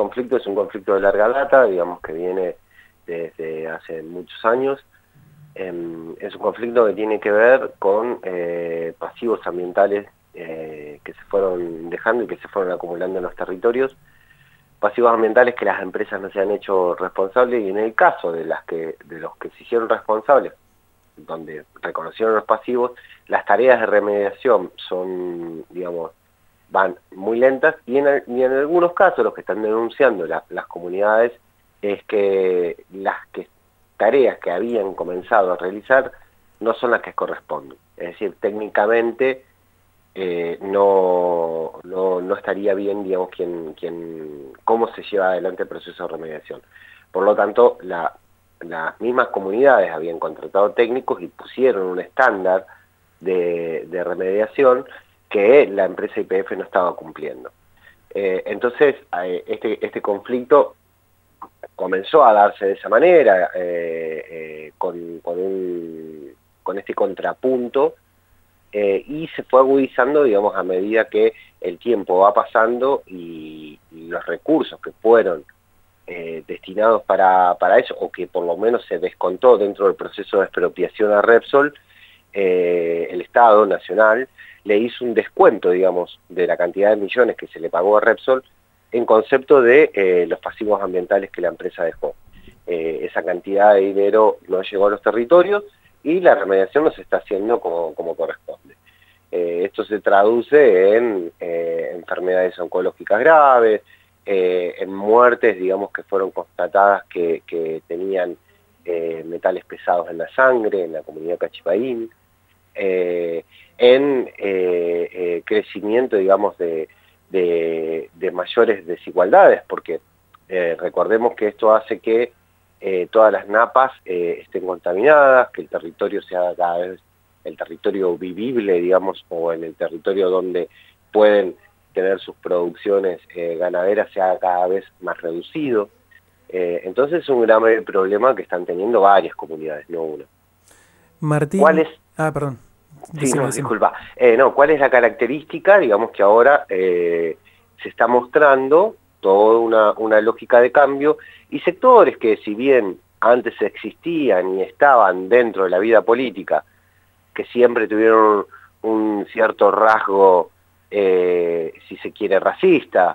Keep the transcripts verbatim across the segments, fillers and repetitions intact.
conflicto es un conflicto de larga data, digamos que viene desde hace muchos años. Eh, es un conflicto que tiene que ver con eh, pasivos ambientales eh, que se fueron dejando y que se fueron acumulando en los territorios. Pasivos ambientales que las empresas no se han hecho responsables, y en el caso de las que de los que se hicieron responsables, donde reconocieron los pasivos, las tareas de remediación son, digamos, van muy lentas, y en, y en algunos casos los que están denunciando la, las comunidades es que las que, tareas que habían comenzado a realizar no son las que corresponden. Es decir, técnicamente eh, no, no, no estaría bien, digamos, quien, quien, cómo se lleva adelante el proceso de remediación. Por lo tanto, la, las mismas comunidades habían contratado técnicos y pusieron un estándar de, de remediación que la empresa Y P F no estaba cumpliendo. Eh, entonces, eh, este, este conflicto comenzó a darse de esa manera, eh, eh, con, con, un, con este contrapunto, eh, y se fue agudizando, digamos, a medida que el tiempo va pasando y, y los recursos que fueron eh, destinados para, para eso, o que por lo menos se descontó dentro del proceso de expropiación a Repsol, eh, el Estado Nacional le hizo un descuento, digamos, de la cantidad de millones que se le pagó a Repsol en concepto de eh, los pasivos ambientales que la empresa dejó. Eh, esa cantidad de dinero no llegó a los territorios y la remediación no se está haciendo como, como corresponde. Eh, esto se traduce en eh, enfermedades oncológicas graves, eh, en muertes, digamos, que fueron constatadas que, que tenían eh, metales pesados en la sangre, en la comunidad Cachipaín, eh, en eh, eh, crecimiento, digamos, de, de, de mayores desigualdades, porque eh, recordemos que esto hace que eh, todas las napas eh, estén contaminadas, que el territorio sea cada vez el territorio vivible, digamos, o en el territorio donde pueden tener sus producciones eh, ganaderas sea cada vez más reducido. Eh, entonces es un grave problema que están teniendo varias comunidades, no una. Martín... ¿Cuál es? Ah, perdón. Sí, Decime, no, decime. disculpa. Eh, no, ¿cuál es la característica? Digamos que ahora eh, se está mostrando toda una, una lógica de cambio, y sectores que, si bien antes existían y estaban dentro de la vida política, que siempre tuvieron un cierto rasgo, eh, si se quiere, racista,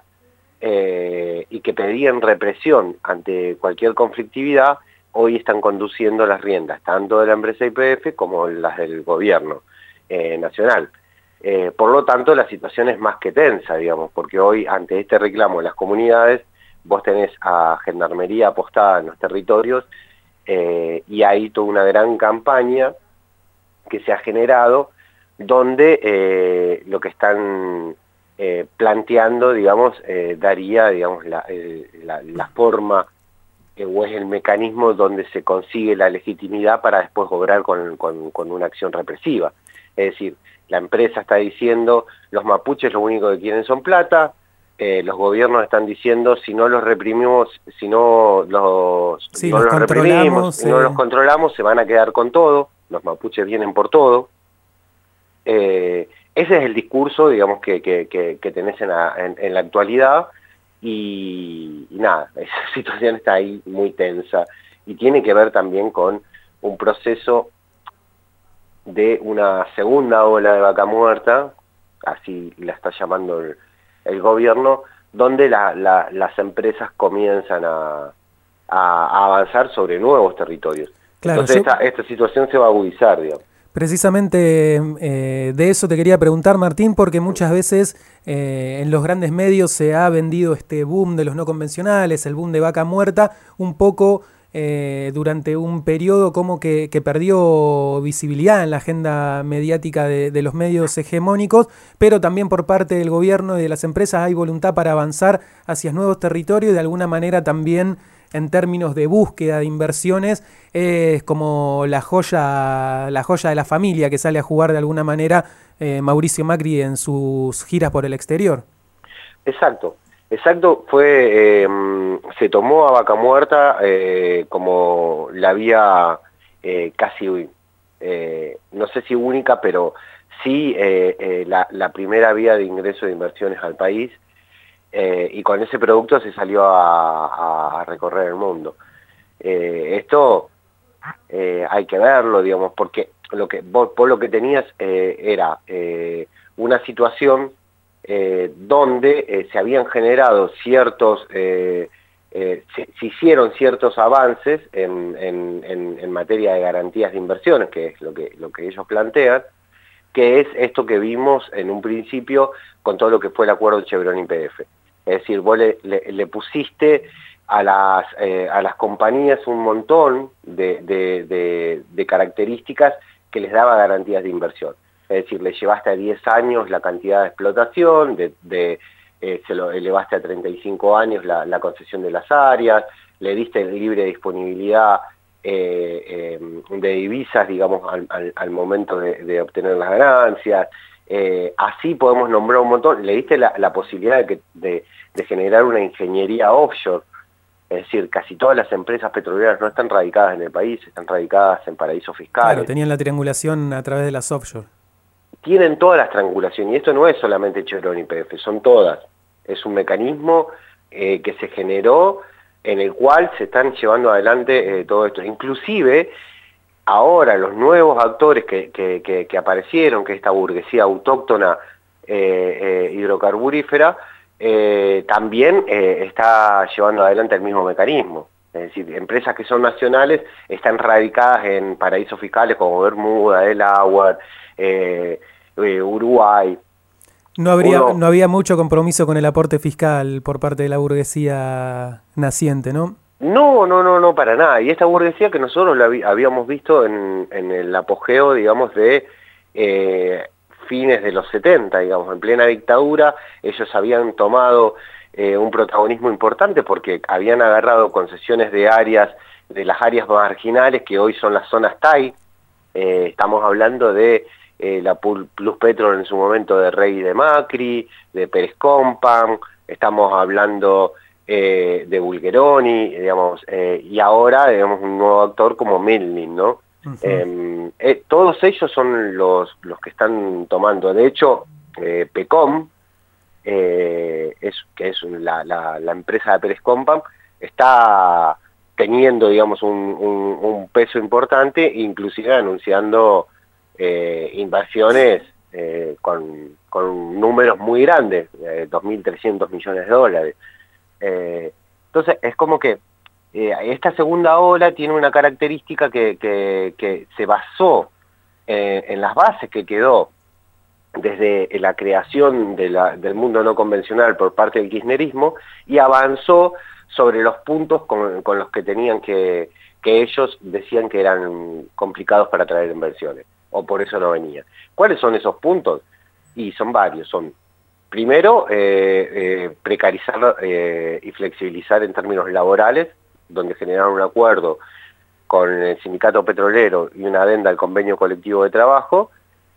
eh, y que pedían represión ante cualquier conflictividad, hoy están conduciendo las riendas, tanto de la empresa Y P F como las del gobierno eh, nacional. Eh, por lo tanto, la situación es más que tensa, digamos, porque hoy, ante este reclamo de las comunidades, vos tenés a Gendarmería apostada en los territorios, eh, y hay toda una gran campaña que se ha generado, donde eh, lo que están eh, planteando, digamos, eh, daría, digamos, la, el, la, la forma eh, o es el mecanismo donde se consigue la legitimidad para después obrar con, con, con una acción represiva. Es decir, la empresa está diciendo, los mapuches lo único que quieren son plata, eh, los gobiernos están diciendo, si no los reprimimos, si no los, Sí, no los los reprimimos, controlamos. si no Eh... los controlamos, se van a quedar con todo, los mapuches vienen por todo. Eh, ese es el discurso, digamos, que, que, que, que tenés en la, en, en la actualidad, y, y nada, esa situación está ahí muy tensa, y tiene que ver también con un proceso de una segunda ola de vaca muerta, así la está llamando el, el gobierno, donde la, la, las empresas comienzan a, a, a avanzar sobre nuevos territorios. Claro, Entonces yo... esta, esta situación se va a agudizar, digamos. Precisamente eh, de eso te quería preguntar, Martín, porque muchas veces eh, en los grandes medios se ha vendido este boom de los no convencionales, el boom de vaca muerta, un poco eh, durante un periodo como que, que perdió visibilidad en la agenda mediática de, de los medios hegemónicos, pero también por parte del gobierno y de las empresas hay voluntad para avanzar hacia nuevos territorios y de alguna manera también en términos de búsqueda de inversiones, es como la joya, la joya de la familia que sale a jugar de alguna manera eh, Mauricio Macri en sus giras por el exterior. Exacto, exacto, fue, eh, se tomó a Vaca Muerta eh, como la vía eh, casi, eh, no sé si única, pero sí eh, eh, la, la primera vía de ingreso de inversiones al país. eh, y con ese producto se salió a, a recorrer el mundo. Eh, esto eh, hay que verlo, digamos, porque lo que vos, vos lo que tenías eh, era eh, una situación eh, donde eh, se habían generado ciertos, eh, eh, se, se hicieron ciertos avances en, en, en, en materia de garantías de inversiones, que es lo que, lo que ellos plantean, que es esto que vimos en un principio con todo lo que fue el acuerdo Chevron y P F. Es decir, vos le, le, le pusiste a las, eh, a las compañías un montón de, de, de, de características que les daba garantías de inversión. Es decir, le llevaste a diez años la cantidad de explotación, de, de, eh, se lo elevaste a treinta y cinco años la, la concesión de las áreas, le diste libre disponibilidad eh, eh, de divisas, digamos, al, al, al momento de, de obtener las ganancias. Eh, así podemos nombrar un montón. Le diste la, la posibilidad de, que, de, de generar una ingeniería offshore. Es decir, casi todas las empresas petroleras no están radicadas en el país, están radicadas en paraísos fiscales. Claro, tenían la triangulación a través de las offshore. Tienen todas las triangulaciones, y esto no es solamente Chevron y P F, son todas. Es un mecanismo eh, que se generó en el cual se están llevando adelante eh, todo esto. Inclusive, ahora los nuevos actores que, que, que, que aparecieron, que esta burguesía autóctona eh, eh, hidrocarburífera, eh, también eh, está llevando adelante el mismo mecanismo. Es decir, empresas que son nacionales están radicadas en paraísos fiscales como Bermuda, Delaware, eh, eh, Uruguay. No habría, Uno, no había mucho compromiso con el aporte fiscal por parte de la burguesía naciente, ¿no? No, no, no, no, para nada. Y esta burguesía que nosotros la habíamos visto en, en el apogeo, digamos, de eh, fines de los setenta, digamos, en plena dictadura, ellos habían tomado eh, un protagonismo importante porque habían agarrado concesiones de áreas, de las áreas marginales que hoy son las zonas T A I. Eh, estamos hablando de eh, la Plus Petrol en su momento de Rey y de Macri, de Pérez Compan, estamos hablando eh, de Bulgeroni, digamos, eh, y ahora, digamos, un nuevo actor como Milning, ¿no? Uh-huh. eh, eh, todos ellos son los, los que están tomando. De hecho, eh, Pecom, eh, es, que es la, la, la empresa de Pérez Compan, está teniendo, digamos, un, un, un peso importante, inclusive anunciando eh, inversiones eh, con, con números muy grandes, eh, dos mil trescientos millones de dólares. Eh, entonces, es como que eh, esta segunda ola tiene una característica que, que, que se basó eh, en las bases que quedó desde la creación de la, del mundo no convencional por parte del kirchnerismo y avanzó sobre los puntos con, con los que tenían que, que ellos decían que eran complicados para atraer inversiones, o por eso no venían. ¿Cuáles son esos puntos? Y son varios, son primero eh, eh, precarizar eh, y flexibilizar en términos laborales, donde generaron un acuerdo con el sindicato petrolero y una adenda al convenio colectivo de trabajo.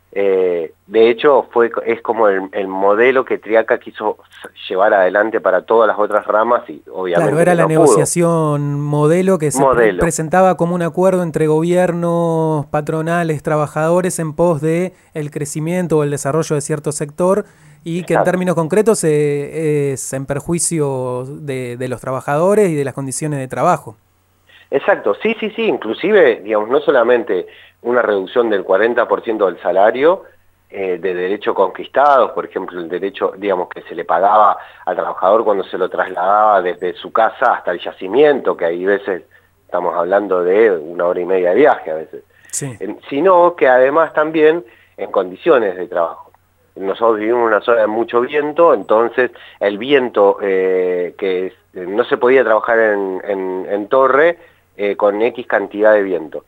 Eh, de hecho, fue es como el, el modelo que Triaca quiso llevar adelante para todas las otras ramas y obviamente claro, era la no negociación pudo. modelo que se modelo. Pre presentaba como un acuerdo entre gobiernos, patronales, trabajadores en pos de el crecimiento o el desarrollo de cierto sector y que Exacto. en términos concretos eh, es en perjuicio de, de los trabajadores y de las condiciones de trabajo. Exacto, sí, sí, sí, inclusive, digamos, no solamente una reducción del cuarenta por ciento del salario eh, de derechos conquistados, por ejemplo, el derecho, digamos, que se le pagaba al trabajador cuando se lo trasladaba desde su casa hasta el yacimiento, que hay veces, estamos hablando de una hora y media de viaje a veces, sí. eh, sino que además también en condiciones de trabajo. Nosotros vivimos en una zona de mucho viento, entonces el viento eh, que es, no se podía trabajar en, en, en torre, Eh, con X cantidad de viento,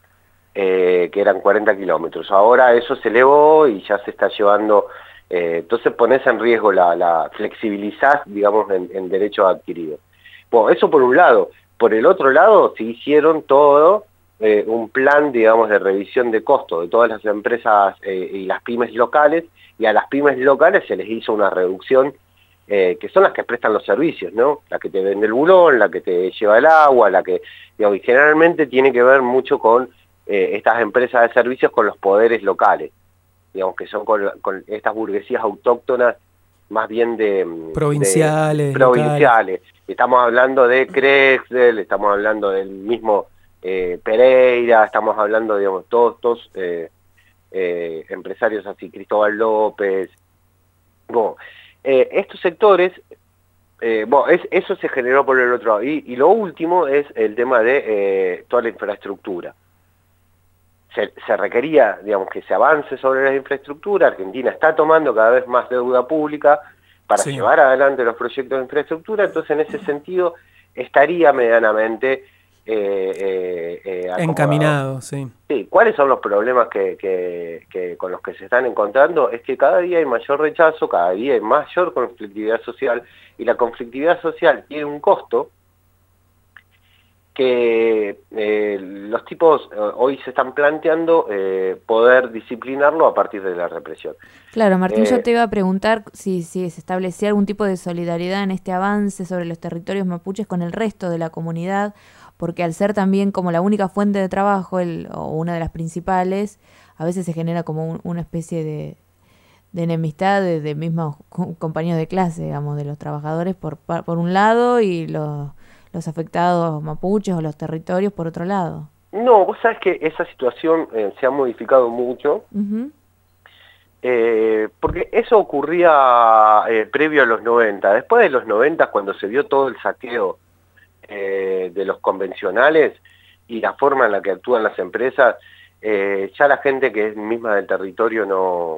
eh, que eran cuarenta kilómetros. Ahora eso se elevó y ya se está llevando, eh, entonces pones en riesgo la, la flexibilizás, digamos, en, en derechos adquiridos. Bueno, eso por un lado. Por el otro lado, se hicieron todo eh, un plan, digamos, de revisión de costos de todas las empresas eh, y las pymes locales, y a las pymes locales se les hizo una reducción Eh, que son las que prestan los servicios, ¿no? La que te vende el bulón, la que te lleva el agua, la que, digamos, y generalmente tiene que ver mucho con eh, estas empresas de servicios con los poderes locales, digamos, que son con, con estas burguesías autóctonas más bien de provinciales, de, provinciales. Estamos hablando de Crexel, estamos hablando del mismo eh, Pereira, estamos hablando, digamos, todos estos eh, eh, empresarios así, Cristóbal López. Bueno, eh, estos sectores, eh, bueno, es, eso se generó por el otro lado. Y, y lo último es el tema de eh, toda la infraestructura. Se, se requería, digamos, que se avance sobre la infraestructura. Argentina está tomando cada vez más deuda pública para sí. llevar adelante los proyectos de infraestructura, entonces en ese sentido estaría medianamente eh, eh, eh, encaminado, sí. Sí, ¿cuáles son los problemas que, que, que con los que se están encontrando? Es que cada día hay mayor rechazo, cada día hay mayor conflictividad social, y la conflictividad social tiene un costo que eh, los tipos eh, hoy se están planteando eh, poder disciplinarlo a partir de la represión. Claro, Martín, eh, yo te iba a preguntar si, si se establecía algún tipo de solidaridad en este avance sobre los territorios mapuches con el resto de la comunidad, porque al ser también como la única fuente de trabajo, el, o una de las principales, a veces se genera como un, una especie de, de enemistad de, de mismos compañeros de clase, digamos, de los trabajadores por, por un lado y los... los afectados mapuches o los territorios por otro lado. No, vos sabés que esa situación eh, se ha modificado mucho, uh-huh. eh, porque eso ocurría eh, previo a los noventa. Después de los noventa, cuando se vio todo el saqueo eh, de los convencionales y la forma en la que actúan las empresas, eh, ya la gente que es misma del territorio no,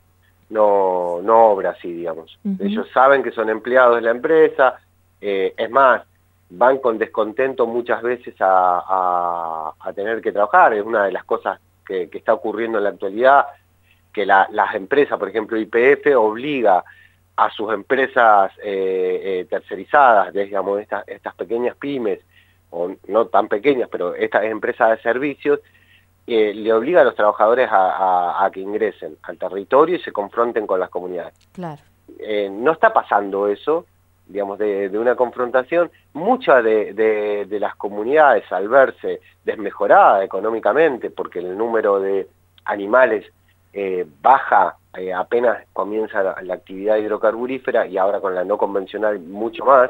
no, no obra así, digamos. Uh-huh. Ellos saben que son empleados de la empresa, eh, es más, van con descontento muchas veces a, a, a tener que trabajar. Es una de las cosas que, que está ocurriendo en la actualidad, que la, las empresas, por ejemplo, Y P F obliga a sus empresas eh, eh, tercerizadas, digamos, estas, estas pequeñas pymes, o no tan pequeñas, pero estas empresas de servicios, eh, le obliga a los trabajadores a, a, a que ingresen al territorio y se confronten con las comunidades. Claro. Eh, no está pasando eso, digamos, de, de una confrontación. Muchas de, de, de las comunidades, al verse desmejoradas económicamente, porque el número de animales eh, baja eh, apenas comienza la, la actividad hidrocarburífera, y ahora con la no convencional mucho más,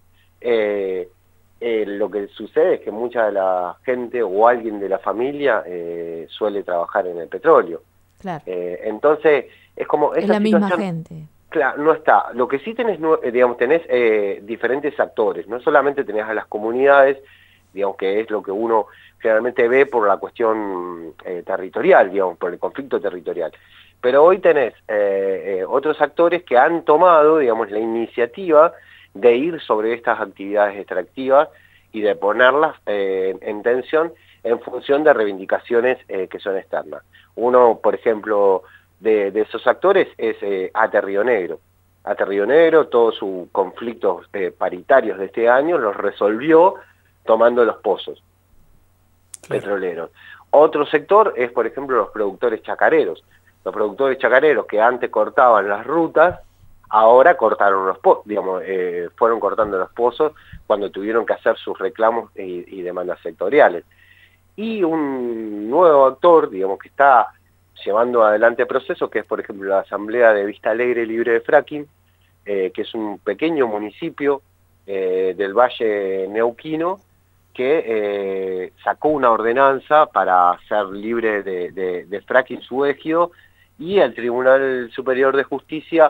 eh, eh, lo que sucede es que mucha de la gente o alguien de la familia eh, suele trabajar en el petróleo. Claro. Eh, entonces, es como... Es la misma gente. Claro, no está. Lo que sí tenés, digamos, tenés eh, diferentes actores. No solamente tenés a las comunidades, digamos, que es lo que uno generalmente ve por la cuestión eh, territorial, digamos, por el conflicto territorial. Pero hoy tenés eh, eh, otros actores que han tomado, digamos, la iniciativa de ir sobre estas actividades extractivas y de ponerlas eh, en tensión en función de reivindicaciones eh, que son externas. Uno, por ejemplo... De, de esos actores es eh, Ate Río Negro. Ate Río Negro, todos sus conflictos eh, paritarios de este año los resolvió tomando los pozos claro. petroleros. Otro sector es, por ejemplo, los productores chacareros. Los productores chacareros que antes cortaban las rutas, ahora cortaron los pozos, digamos, eh, fueron cortando los pozos cuando tuvieron que hacer sus reclamos y, y demandas sectoriales. Y un nuevo actor, digamos, que está llevando adelante el proceso, que es, por ejemplo, la Asamblea de Vista Alegre Libre de Fracking, eh, que es un pequeño municipio eh, del Valle Neuquino, que eh, sacó una ordenanza para ser libre de, de, de fracking su ejido, y el Tribunal Superior de Justicia,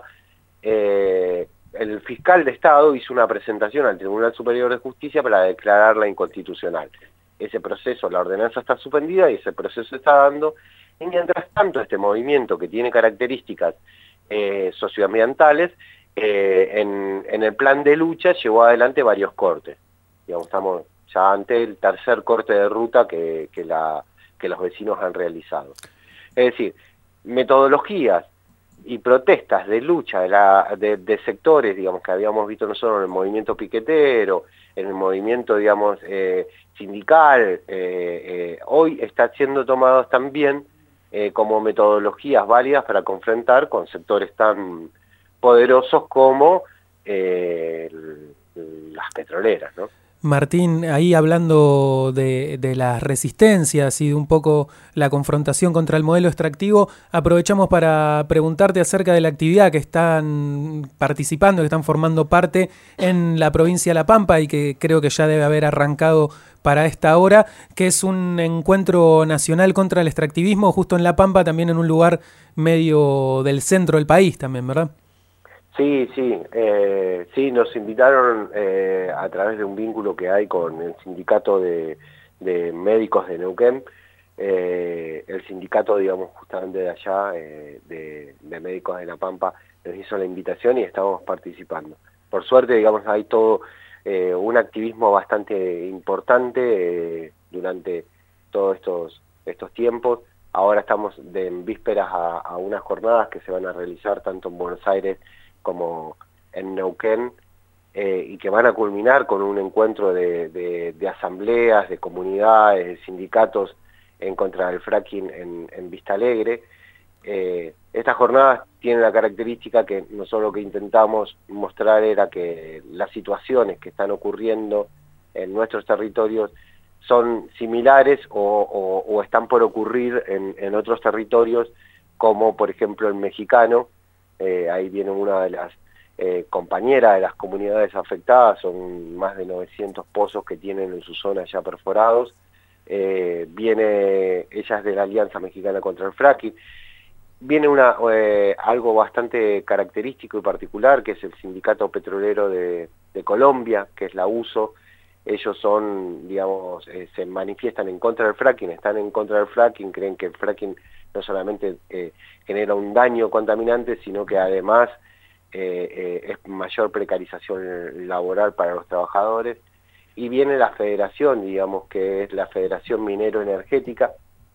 eh, el fiscal de Estado hizo una presentación al Tribunal Superior de Justicia para declararla inconstitucional. Ese proceso, la ordenanza está suspendida y ese proceso está dando. Y mientras tanto, este movimiento que tiene características eh, socioambientales, eh, en, en el plan de lucha llevó adelante varios cortes. Digamos, estamos ya ante el tercer corte de ruta que, que, la, que los vecinos han realizado. Es decir, metodologías y protestas de lucha de, la, de, de sectores, digamos, que habíamos visto nosotros en el movimiento piquetero, en el movimiento, digamos, eh, sindical, eh, eh, hoy están siendo tomados también Eh, como metodologías válidas para confrontar con sectores tan poderosos como eh, las petroleras, ¿no? Martín, ahí hablando de, de las resistencias y de un poco la confrontación contra el modelo extractivo, aprovechamos para preguntarte acerca de la actividad que están participando, que están formando parte en la provincia de La Pampa y que creo que ya debe haber arrancado para esta hora, que es un encuentro nacional contra el extractivismo justo en La Pampa, también en un lugar medio del centro del país también, ¿verdad? Sí, sí, eh, sí, nos invitaron eh, a través de un vínculo que hay con el sindicato de, de médicos de Neuquén, eh, el sindicato, digamos, justamente de allá, eh, de, de médicos de La Pampa, nos hizo la invitación y estamos participando. Por suerte, digamos, hay todo eh, un activismo bastante importante eh, durante todos estos, estos tiempos. Ahora estamos de, en vísperas a, a unas jornadas que se van a realizar tanto en Buenos Aires como en Neuquén, eh, y que van a culminar con un encuentro de, de, de asambleas, de comunidades, de sindicatos en contra del fracking en, en Vista Alegre. Eh, estas jornadas tienen la característica que nosotros lo que intentamos mostrar era que las situaciones que están ocurriendo en nuestros territorios son similares o, o, o están por ocurrir en, en otros territorios, como por ejemplo el mexicano. Eh, ahí viene una de las eh, compañeras de las comunidades afectadas, son más de novecientos pozos que tienen en su zona ya perforados. Eh, viene, ella es de la Alianza Mexicana contra el Fracking. Viene una, eh, algo bastante característico y particular, que es el Sindicato Petrolero de, de Colombia, que es la U S O. Ellos son, digamos, eh, se manifiestan en contra del fracking, están en contra del fracking, creen que el fracking no solamente eh, genera un daño contaminante, sino que además eh, eh, es mayor precarización laboral para los trabajadores. Y viene la federación, digamos, que es la Federación Minero Energética,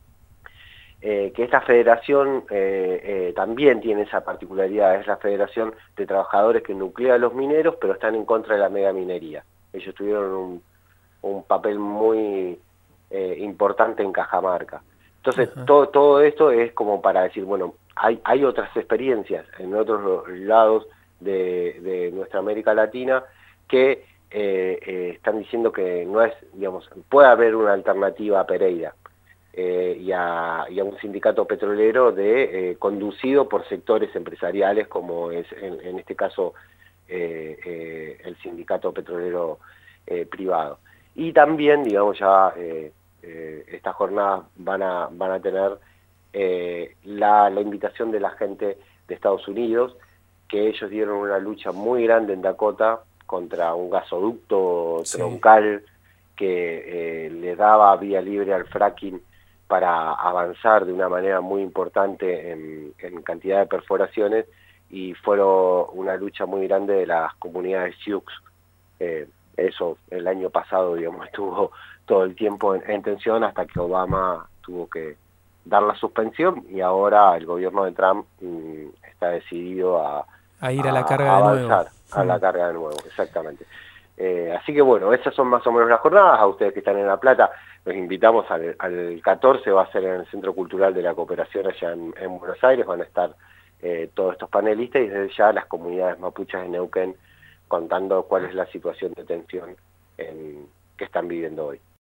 eh, que esta federación eh, eh, también tiene esa particularidad, es la federación de trabajadores que nuclea a los mineros, pero están en contra de la megaminería. Ellos tuvieron un, un papel muy eh, importante en Cajamarca. Entonces, todo, todo esto es como para decir, bueno, hay, hay otras experiencias en otros lados de, de nuestra América Latina que eh, eh, están diciendo que no es, digamos, puede haber una alternativa a Pereira eh, y, a, y a un sindicato petrolero de eh, conducido por sectores empresariales, como es en, en este caso eh, eh, el sindicato petrolero eh, privado. Y también, digamos, ya... Eh, Eh, estas jornadas van a, van a tener eh, la, la invitación de la gente de Estados Unidos, que ellos dieron una lucha muy grande en Dakota contra un gasoducto sí. troncal que eh, le daba vía libre al fracking para avanzar de una manera muy importante en, en cantidad de perforaciones, y fueron una lucha muy grande de las comunidades Sioux. Eh, eso el año pasado, digamos, estuvo todo el tiempo en, en tensión hasta que Obama tuvo que dar la suspensión, y ahora el gobierno de Trump mmm, está decidido a, a ir a, a la carga a de avanzar nuevo. a la carga de nuevo, exactamente. Eh, así que bueno, esas son más o menos las jornadas. A ustedes que están en La Plata, los invitamos al, al catorce, va a ser en el Centro Cultural de la Cooperación allá en, en Buenos Aires, van a estar eh, todos estos panelistas y desde ya las comunidades mapuches de Neuquén contando cuál es la situación de tensión en, que están viviendo hoy.